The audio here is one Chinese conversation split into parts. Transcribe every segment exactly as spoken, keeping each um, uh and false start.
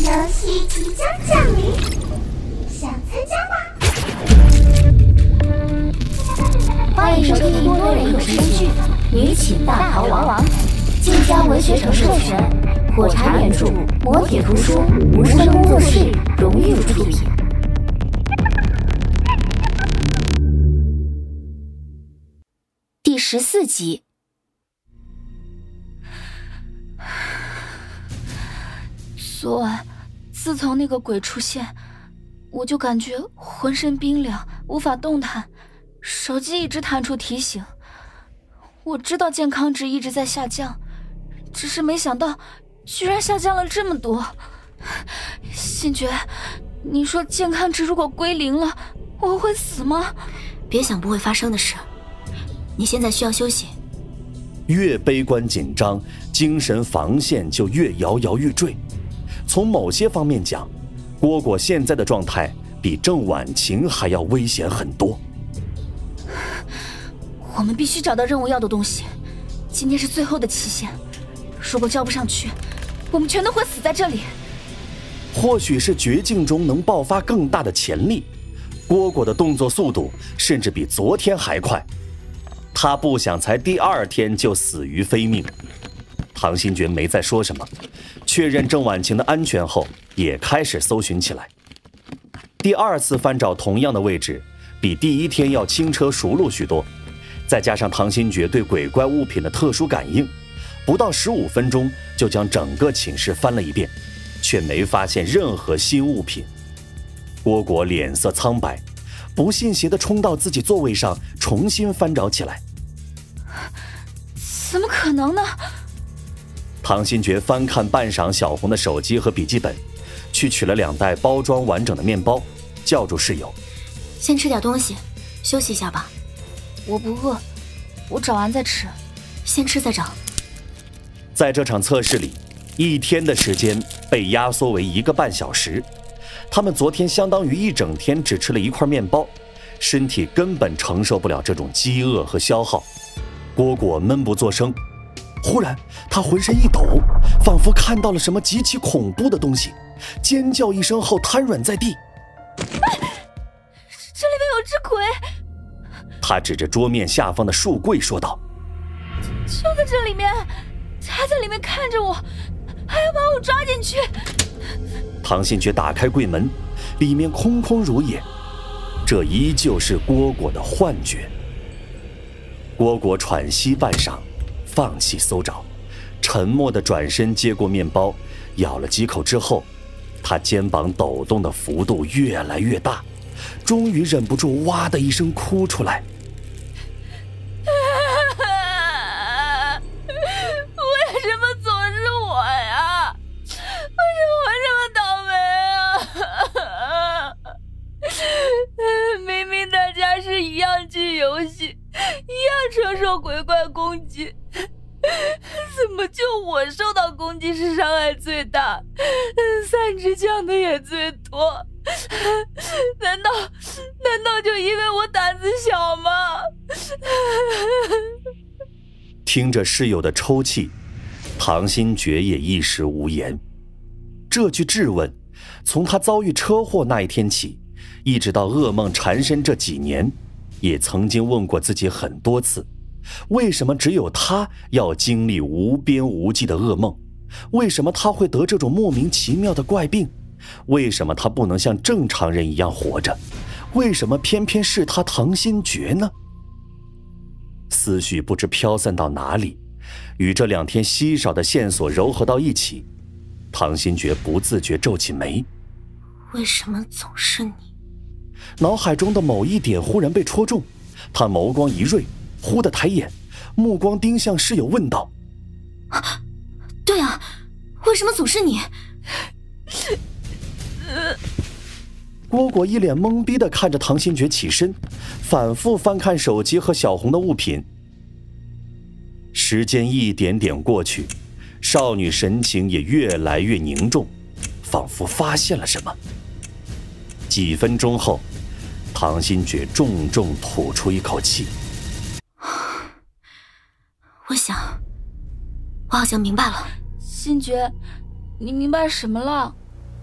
游戏即将降临，想参加吗？ 欢迎收听多人有声剧《女寝大逃亡》，晋江文学城授权，火柴原著，磨铁图书，无声工作室荣誉出品。第十四集。 昨晚，自从那个鬼出现，我就感觉浑身冰凉，无法动弹，手机一直弹出提醒。我知道健康值一直在下降，只是没想到居然下降了这么多。星爵，你说健康值如果归零了，我会死吗？ 别想不会发生的事，你现在需要休息。 越悲观紧张，精神防线就越摇摇欲坠。从某些方面讲，蝈蝈现在的状态比郑婉晴还要危险很多。 我们必须找到任务要的东西，今天是最后的期限，如果交不上去，我们全都会死在这里。 或许是绝境中能爆发更大的潜力，蝈蝈的动作速度甚至比昨天还快。他不想才第二天就死于非命。唐新觉没再说什么，确认郑婉晴的安全后，也开始搜寻起来。第二次翻找同样的位置，比第一天要轻车熟路许多。再加上唐新觉对鬼怪物品的特殊感应，不到十五分钟就将整个寝室翻了一遍，却没发现任何新物品。蝈蝈脸色苍白，不信邪地冲到自己座位上，重新翻找起来。 怎么可能呢？ 唐新觉翻看半晌小红的手机和笔记本，去取了两袋包装完整的面包，叫住室友：“ 先吃点东西，休息一下吧。”“ 我不饿，我找完再吃。”“ 先吃再找。” 在这场测试里，一天的时间被压缩为一个半小时。他们昨天相当于一整天只吃了一块面包，身体根本承受不了这种饥饿和消耗。蝈蝈闷不作声，忽然他浑身一抖，仿佛看到了什么极其恐怖的东西，尖叫一声后瘫软在地。 这里面有只鬼！ 他指着桌面下方的书柜说道：“ 就在这里面，他在里面看着我，还要把我抓进去。” 唐新觉打开柜门，里面空空如也，这依旧是蝈蝈的幻觉。蝈蝈喘息半晌，放弃搜找，沉默地转身接过面包，咬了几口之后，他肩膀抖动的幅度越来越大，终于忍不住哇的一声哭出来。 为什么总是我呀？为什么我这么倒霉啊？明明大家是一样进游戏，一样承受鬼怪攻击，怎么就我受到攻击是伤害最大，散值降的也最多？难道难道就因为我胆子小吗？ 听着室友的抽泣，唐新觉也一时无言。这句质问，从他遭遇车祸那一天起，一直到噩梦缠身这几年，也曾经问过自己很多次，为什么只有他要经历无边无际的噩梦？为什么他会得这种莫名其妙的怪病？为什么他不能像正常人一样活着？为什么偏偏是他唐新觉呢？思绪不知飘散到哪里，与这两天稀少的线索糅合到一起，唐新觉不自觉皱起眉。 为什么总是你？ 脑海中的某一点忽然被戳中，他眸光一锐，忽地抬眼，目光盯向室友问道：“ 啊，对啊，为什么总是你？” 蝈蝈一脸懵逼地看着唐新觉起身，反复翻看手机和小红的物品。时间一点点过去，少女神情也越来越凝重，仿佛发现了什么。几分钟后，唐新觉重重吐出一口气：“ 我想，我好像明白了。” 新觉，你明白什么了？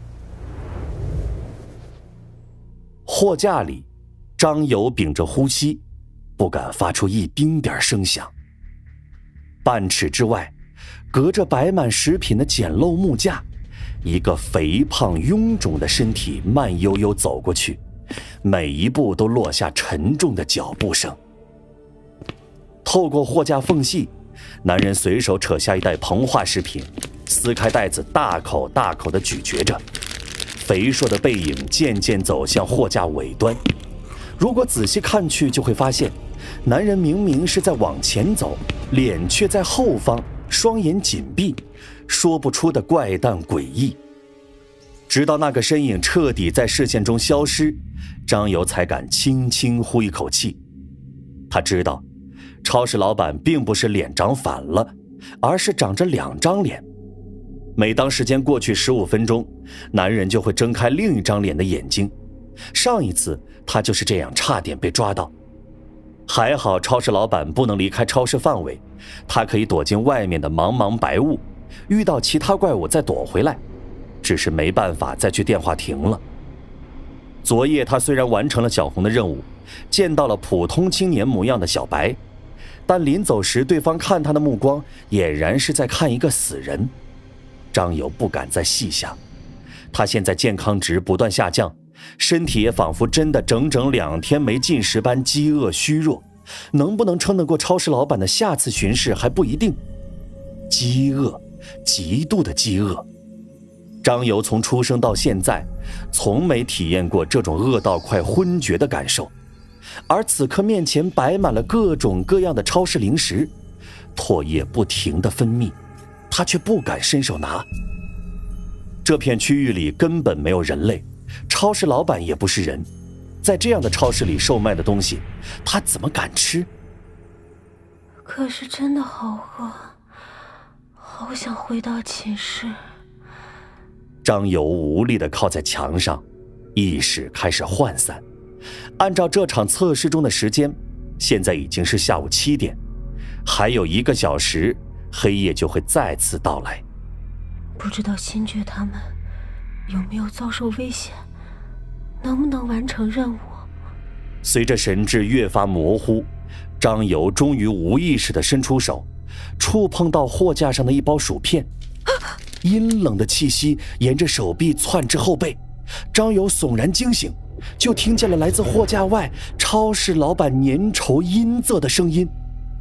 货架里，张友屏着呼吸，不敢发出一丁点声响。半尺之外，隔着摆满食品的简陋木架，一个肥胖臃肿的身体慢悠悠走过去，每一步都落下沉重的脚步声。透过货架缝隙，男人随手扯下一袋膨化食品，撕开袋子，大口大口地咀嚼着。肥硕的背影渐渐走向货架尾端，如果仔细看去，就会发现，男人明明是在往前走，脸却在后方，双眼紧闭，说不出的怪诞诡异。直到那个身影彻底在视线中消失，张友才敢轻轻呼一口气。他知道，超市老板并不是脸长反了，而是长着两张脸。每当时间过去十五分钟，男人就会睁开另一张脸的眼睛。上一次他就是这样差点被抓到。还好超市老板不能离开超市范围，他可以躲进外面的茫茫白雾，遇到其他怪物再躲回来，只是没办法再去电话亭了。昨夜他虽然完成了小红的任务，见到了普通青年模样的小白，但临走时对方看他的目光俨然是在看一个死人。张友不敢再细想，他现在健康值不断下降，身体也仿佛真的整整两天没进食般饥饿虚弱，能不能撑得过超市老板的下次巡视还不一定。饥饿，极度的饥饿。张友从出生到现在，从没体验过这种饿到快昏厥的感受，而此刻面前摆满了各种各样的超市零食，唾液不停地分泌，他却不敢伸手拿。这片区域里根本没有人类，超市老板也不是人，在这样的超市里售卖的东西，他怎么敢吃？ 可是真的好饿，好想回到寝室。 张友无力地靠在墙上，意识开始涣散。按照这场测试中的时间，现在已经是下午七点，还有一个小时，黑夜就会再次到来。 不知道星爵他们有没有遭受危险，能不能完成任务？ 随着神志越发模糊，张友终于无意识地伸出手，触碰到货架上的一包薯片。阴冷的气息沿着手臂窜至后背，张友悚然惊醒，就听见了来自货架外超市老板粘稠阴恻的声音：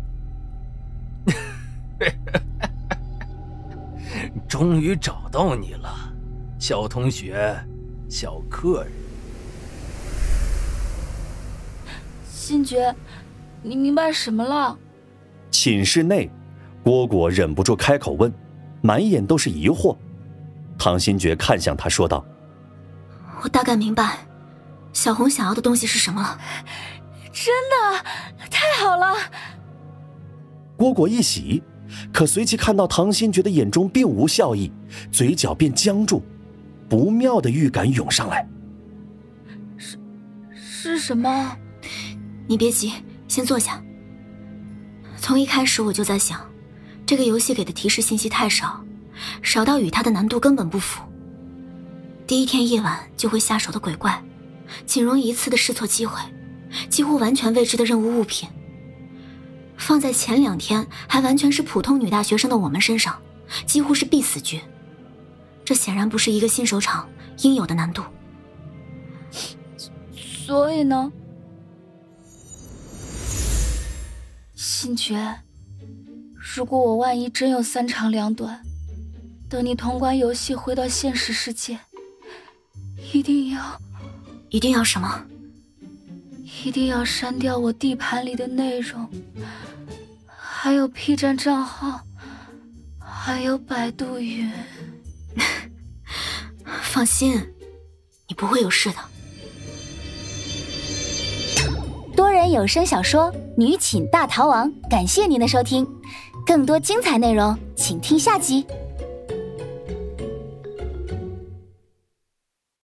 终于找到你了，小同学，小客人。 星爵，你明白什么了？ 寝室内，蝈蝈忍不住开口问，满眼都是疑惑。唐新觉看向他说道： 我大概明白小红想要的东西是什么了。 真的太好了。 蝈蝈一喜，可随即看到唐新觉的眼中并无笑意，嘴角便僵住，不妙的预感涌上来。 是是什么？ 你别急，先坐下。从一开始我就在想，这个游戏给的提示信息太少，少到与它的难度根本不符。第一天夜晚就会下手的鬼怪，仅容一次的试错机会，几乎完全未知的任务物品，放在前两天还完全是普通女大学生的我们身上，几乎是必死局。这显然不是一个新手场应有的难度。 所以呢？星爵，如果我万一真有三长两短，等你通关游戏回到现实世界，一定要一定要什么？ 一定要删掉我地盘里的内容，还有 P 站账号，还有百度云。 放心，你不会有事的。 多人有声小说《女寝大逃亡》，感谢您的收听，更多精彩内容请听下集。